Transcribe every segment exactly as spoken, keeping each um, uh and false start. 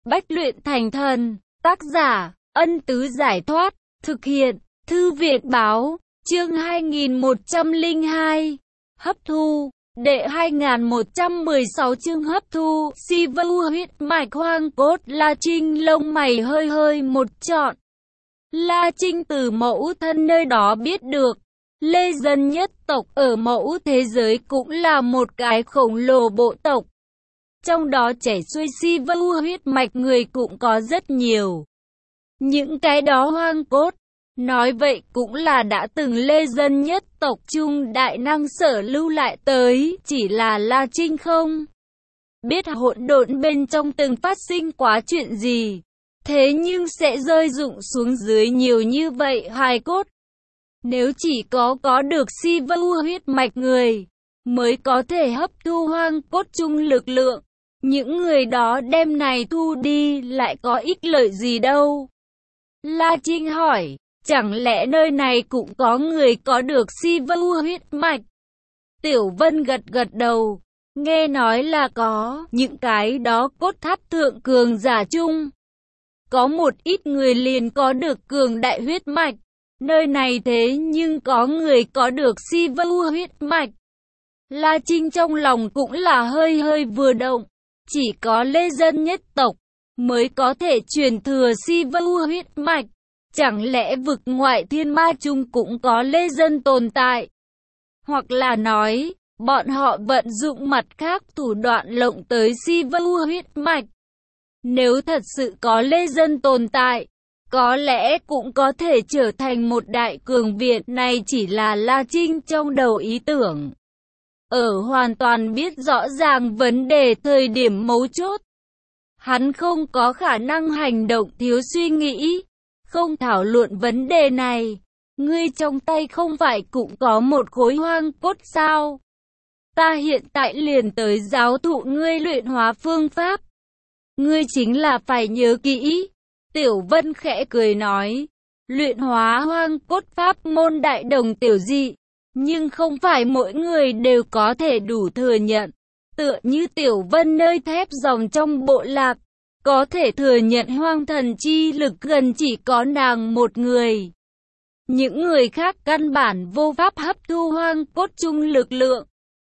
Bách luyện thành thần. Tác giả, Ân Tứ Giải Thoát. Thực hiện, Thư Viện Báo. Chương hai nghìn một trăm lẻ hai. Hấp thu. Đệ hai nghìn một trăm mười sáu chương hấp thu. Si vưu huyết mạch hoang cốt. La Trinh lông mày hơi hơi một trọn. La Trinh từ mẫu thân nơi đó biết được, Lê Dân nhất tộc ở mẫu thế giới cũng là một cái khổng lồ bộ tộc. Trong đó chảy xuôi si vưu huyết mạch người cũng có rất nhiều. Những cái đó hoang cốt, nói vậy cũng là đã từng Lê Dân nhất tộc trung đại năng sở lưu lại tới, chỉ là La Trinh không biết hỗn độn bên trong từng phát sinh quá chuyện gì. Thế nhưng sẽ rơi rụng xuống dưới nhiều như vậy hài cốt. Nếu chỉ có có được si vưu huyết mạch người, mới có thể hấp thu hoang cốt chung lực lượng. Những người đó đem này thu đi lại có ích lợi gì đâu? La Trinh hỏi, chẳng lẽ nơi này cũng có người có được si vưu huyết mạch? Tiểu Vân gật gật đầu, nghe nói là có, những cái đó cốt tháp thượng cường giả chung. Có một ít người liền có được cường đại huyết mạch. Nơi này thế nhưng có người có được si vưu huyết mạch. La Trinh trong lòng cũng là hơi hơi vừa động. Chỉ có Lê Dân nhất tộc mới có thể truyền thừa si vưu huyết mạch. Chẳng lẽ vực ngoại thiên ma chung cũng có Lê Dân tồn tại? Hoặc là nói, bọn họ vận dụng mặt khác thủ đoạn lộng tới si vưu huyết mạch. Nếu thật sự có Lê Dân tồn tại, có lẽ cũng có thể trở thành một đại cường viện. Này chỉ là La Trinh trong đầu ý tưởng. Ở hoàn toàn biết rõ ràng vấn đề thời điểm mấu chốt. Hắn không có khả năng hành động thiếu suy nghĩ, không thảo luận vấn đề này. Ngươi trong tay không phải cũng có một khối hoang cốt sao? Ta hiện tại liền tới giáo thụ ngươi luyện hóa phương pháp. Ngươi chính là phải nhớ kỹ. Tiểu Vân khẽ cười nói, luyện hóa hoang cốt pháp môn đại đồng tiểu dị, nhưng không phải mỗi người đều có thể đủ thừa nhận. Tựa như Tiểu Vân nơi thép dòng trong bộ lạc, có thể thừa nhận hoang thần chi lực gần chỉ có nàng một người. Những người khác căn bản vô pháp hấp thu hoang cốt chung lực lượng.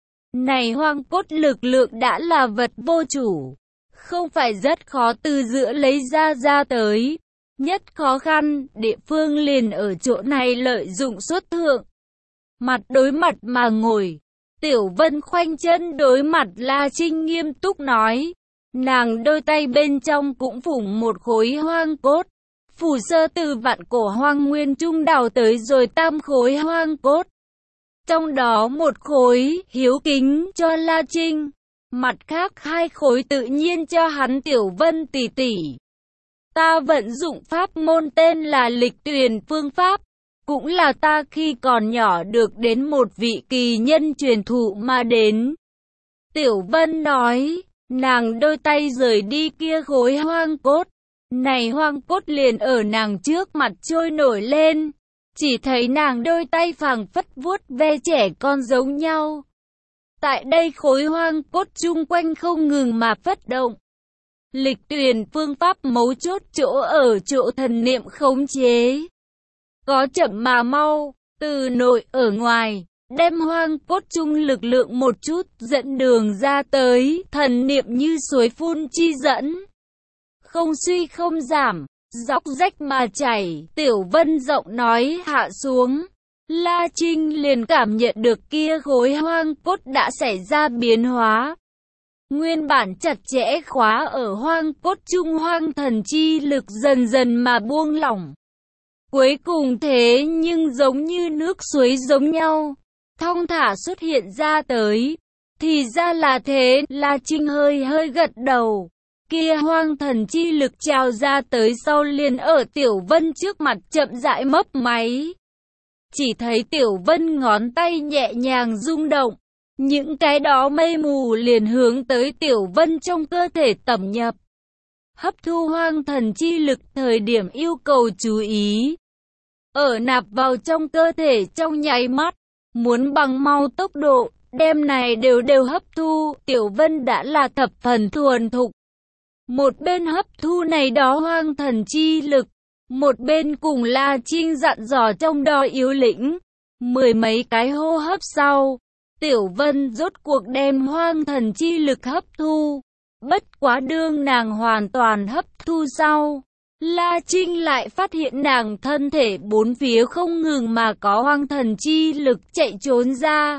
Này hoang cốt lực lượng đã là vật vô chủ, không phải rất khó từ giữa lấy ra ra tới. Nhất khó khăn, địa phương liền ở chỗ này lợi dụng xuất thượng. Mặt đối mặt mà ngồi, Tiểu Vân khoanh chân đối mặt La Trinh nghiêm túc nói. Nàng đôi tay bên trong cũng phủng một khối hoang cốt. Phù sơ từ vạn cổ hoang nguyên trung đào tới rồi tam khối hoang cốt. Trong đó một khối hiếu kính cho La Trinh. Mặt khác hai khối tự nhiên cho hắn Tiểu Vân tỷ tỷ. Ta vận dụng pháp môn tên là lịch tuyển phương pháp. Cũng là ta khi còn nhỏ được đến một vị kỳ nhân truyền thụ mà đến. Tiểu Vân nói, nàng đôi tay rời đi kia khối hoang cốt. Này hoang cốt liền ở nàng trước mặt trôi nổi lên. Chỉ thấy nàng đôi tay phảng phất vuốt ve trẻ con giống nhau. Tại đây khối hoang cốt chung quanh không ngừng mà phất động. Lịch tuyển phương pháp mấu chốt chỗ ở chỗ thần niệm khống chế. Có chậm mà mau, từ nội ở ngoài, đem hoang cốt chung lực lượng một chút dẫn đường ra tới, thần niệm như suối phun chi dẫn. Không suy không giảm, dốc rách mà chảy, Tiểu Vân giọng nói hạ xuống. La Trinh liền cảm nhận được kia khối hoang cốt đã xảy ra biến hóa. Nguyên bản chặt chẽ khóa ở hoang cốt trung hoang thần chi lực dần dần mà buông lỏng. Cuối cùng thế nhưng giống như nước suối giống nhau, thong thả xuất hiện ra tới. Thì ra là thế, La Trinh hơi hơi gật đầu. Kia hoang thần chi lực trào ra tới sau liền ở Tiểu Vân trước mặt chậm rãi mấp máy. Chỉ thấy Tiểu Vân ngón tay nhẹ nhàng rung động. Những cái đó mây mù liền hướng tới Tiểu Vân trong cơ thể tẩm nhập. Hấp thu hoang thần chi lực thời điểm yêu cầu chú ý. Ở nạp vào trong cơ thể trong nháy mắt, muốn bằng mau tốc độ, đem này đều đều hấp thu, Tiểu Vân đã là thập phần thuần thục. Một bên hấp thu này đó hoang thần chi lực, một bên cùng La Trinh dặn dò trong đó yếu lĩnh. Mười mấy cái hô hấp sau, Tiểu Vân rốt cuộc đem hoang thần chi lực hấp thu. Bất quá đương nàng hoàn toàn hấp thu sau, La Trinh lại phát hiện nàng thân thể bốn phía không ngừng mà có hoang thần chi lực chạy trốn ra.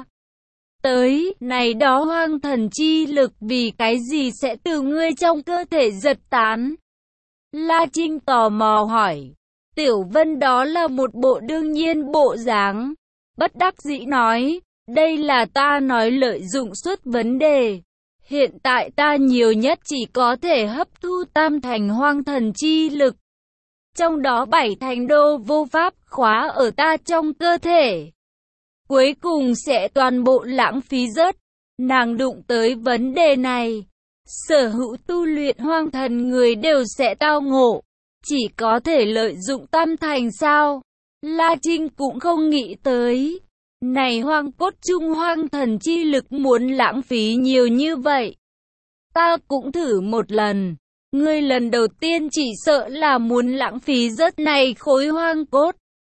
Tới, này đó hoang thần chi lực vì cái gì sẽ từ ngươi trong cơ thể giật tán? La Trinh tò mò hỏi. Tiểu Vân đó là một bộ đương nhiên bộ dáng. Bất đắc dĩ nói, đây là ta nói lợi dụng suốt vấn đề. Hiện tại ta nhiều nhất chỉ có thể hấp thu tam thành hoang thần chi lực. Trong đó bảy thành đô vô pháp khóa ở ta trong cơ thể. Cuối cùng sẽ toàn bộ lãng phí rớt. Nàng đụng tới vấn đề này. Sở hữu tu luyện hoang thần người đều sẽ tao ngộ. Chỉ có thể lợi dụng tam thành sao? La Trinh cũng không nghĩ tới. Này hoang cốt trung hoang thần chi lực muốn lãng phí nhiều như vậy. Ta cũng thử một lần. Ngươi lần đầu tiên chỉ sợ là muốn lãng phí rất này khối hoang cốt.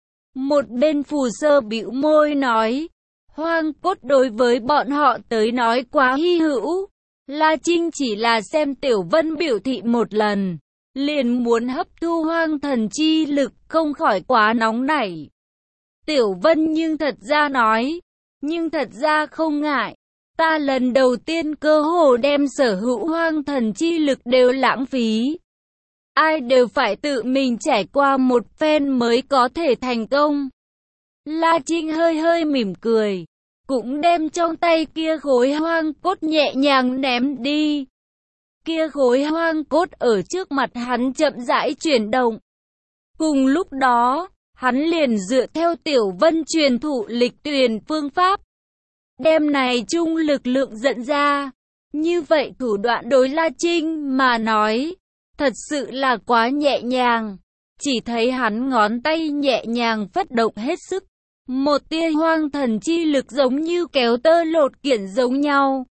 Một bên phù sơ bĩu môi nói. Hoang cốt đối với bọn họ tới nói quá hy hữu. La Trinh chỉ là xem Tiểu Vân biểu thị một lần. Liền muốn hấp thu hoang thần chi lực không khỏi quá nóng nảy. Tiểu Vân nhưng thật ra nói. Nhưng thật ra không ngại. Ta lần đầu tiên cơ hồ đem sở hữu hoang thần chi lực đều lãng phí. Ai đều phải tự mình trải qua một phen mới có thể thành công. La Trinh hơi hơi mỉm cười. Cũng đem trong tay kia khối hoang cốt nhẹ nhàng ném đi. Kia khối hoang cốt ở trước mặt hắn chậm rãi chuyển động. Cùng lúc đó, hắn liền dựa theo Tiểu Vân truyền thụ lịch tuyển phương pháp. Đem này chung lực lượng dẫn ra. Như vậy thủ đoạn đối La Trinh mà nói, thật sự là quá nhẹ nhàng. Chỉ thấy hắn ngón tay nhẹ nhàng phất động hết sức. Một tia hoang thần chi lực giống như kéo tơ lột kiện giống nhau.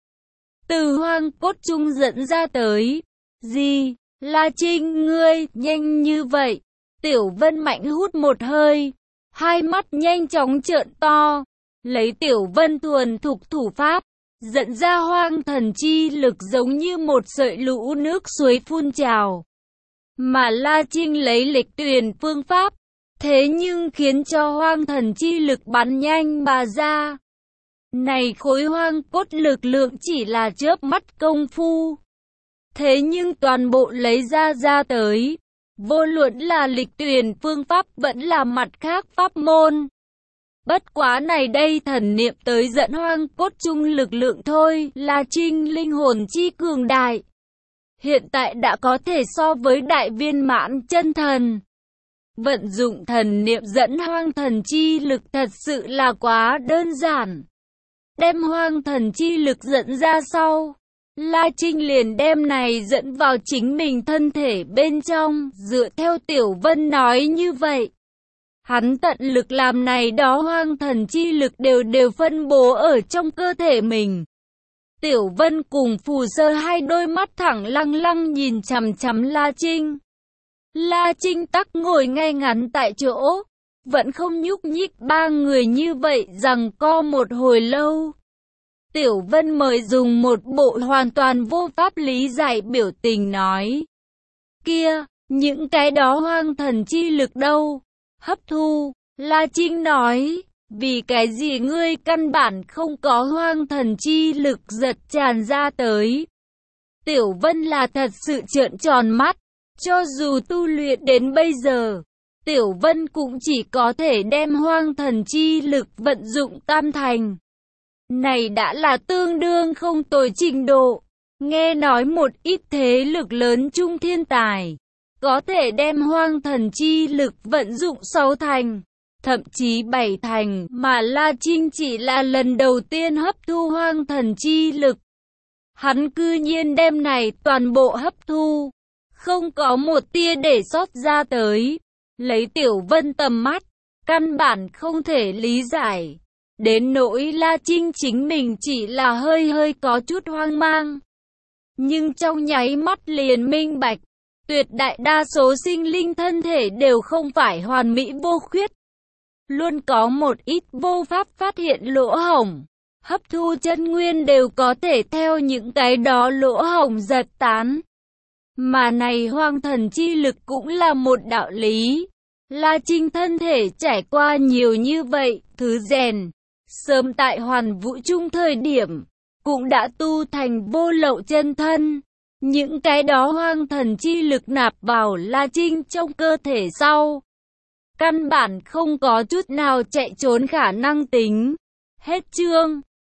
Từ hoang cốt trung dẫn ra tới. Gì? La Trinh ngươi, nhanh như vậy. Tiểu Vân mạnh hút một hơi. Hai mắt nhanh chóng trợn to. Lấy Tiểu Vân thuần thục thủ pháp. Dẫn ra hoang thần chi lực giống như một sợi lũ nước suối phun trào. Mà La Trinh lấy lịch tuyển phương pháp. Thế nhưng khiến cho hoang thần chi lực bắn nhanh mà ra. Này khối hoang cốt lực lượng chỉ là chớp mắt công phu. Thế nhưng toàn bộ lấy ra ra tới. Vô luận là lịch tuyển phương pháp vẫn là mặt khác pháp môn. Bất quá này đây thần niệm tới dẫn hoang cốt chung lực lượng thôi. La Trinh linh hồn chi cường đại. Hiện tại đã có thể so với đại viên mãn chân thần. Vận dụng thần niệm dẫn hoang thần chi lực thật sự là quá đơn giản. Đem hoang thần chi lực dẫn ra sau, La Trinh liền đem này dẫn vào chính mình thân thể bên trong, dựa theo Tiểu Vân nói như vậy. Hắn tận lực làm này đó hoang thần chi lực đều đều phân bố ở trong cơ thể mình. Tiểu Vân cùng phù sơ hai đôi mắt thẳng lăng lăng nhìn chằm chằm La Trinh. La Trinh tắc ngồi ngay ngắn tại chỗ, vẫn không nhúc nhích. Ba người như vậy rằng co một hồi lâu. Tiểu Vân mời dùng một bộ hoàn toàn vô pháp lý giải biểu tình nói. Kia, những cái đó hoang thần chi lực đâu? Hấp thu, La Trinh nói. Vì cái gì ngươi căn bản không có hoang thần chi lực giật tràn ra tới? Tiểu Vân là thật sự trợn tròn mắt. Cho dù tu luyện đến bây giờ, Tiểu Vân cũng chỉ có thể đem hoang thần chi lực vận dụng tam thành. Này đã là tương đương không tồi trình độ. Nghe nói một ít thế lực lớn trung thiên tài, có thể đem hoang thần chi lực vận dụng sáu thành, thậm chí bảy thành, mà La Trinh chỉ là lần đầu tiên hấp thu hoang thần chi lực. Hắn cư nhiên đem này toàn bộ hấp thu. Không có một tia để sót ra tới. Lấy Tiểu Vân tầm mắt, căn bản không thể lý giải. Đến nỗi La Trinh chính mình chỉ là hơi hơi có chút hoang mang. nhưng trong nháy mắt liền minh bạch, tuyệt đại đa số sinh linh thân thể đều không phải hoàn mỹ vô khuyết. Luôn có một ít vô pháp phát hiện lỗ hổng, hấp thu chân nguyên đều có thể theo những cái đó lỗ hổng giật tán. Mà này hoang thần chi lực cũng là một đạo lý. La Trinh thân thể trải qua nhiều như vậy, thứ rèn, sớm tại hoàn vũ trung thời điểm, cũng đã tu thành vô lậu chân thân. Những cái đó hoang thần chi lực nạp vào La Trinh trong cơ thể sau, căn bản không có chút nào chạy trốn khả năng tính. Hết chương.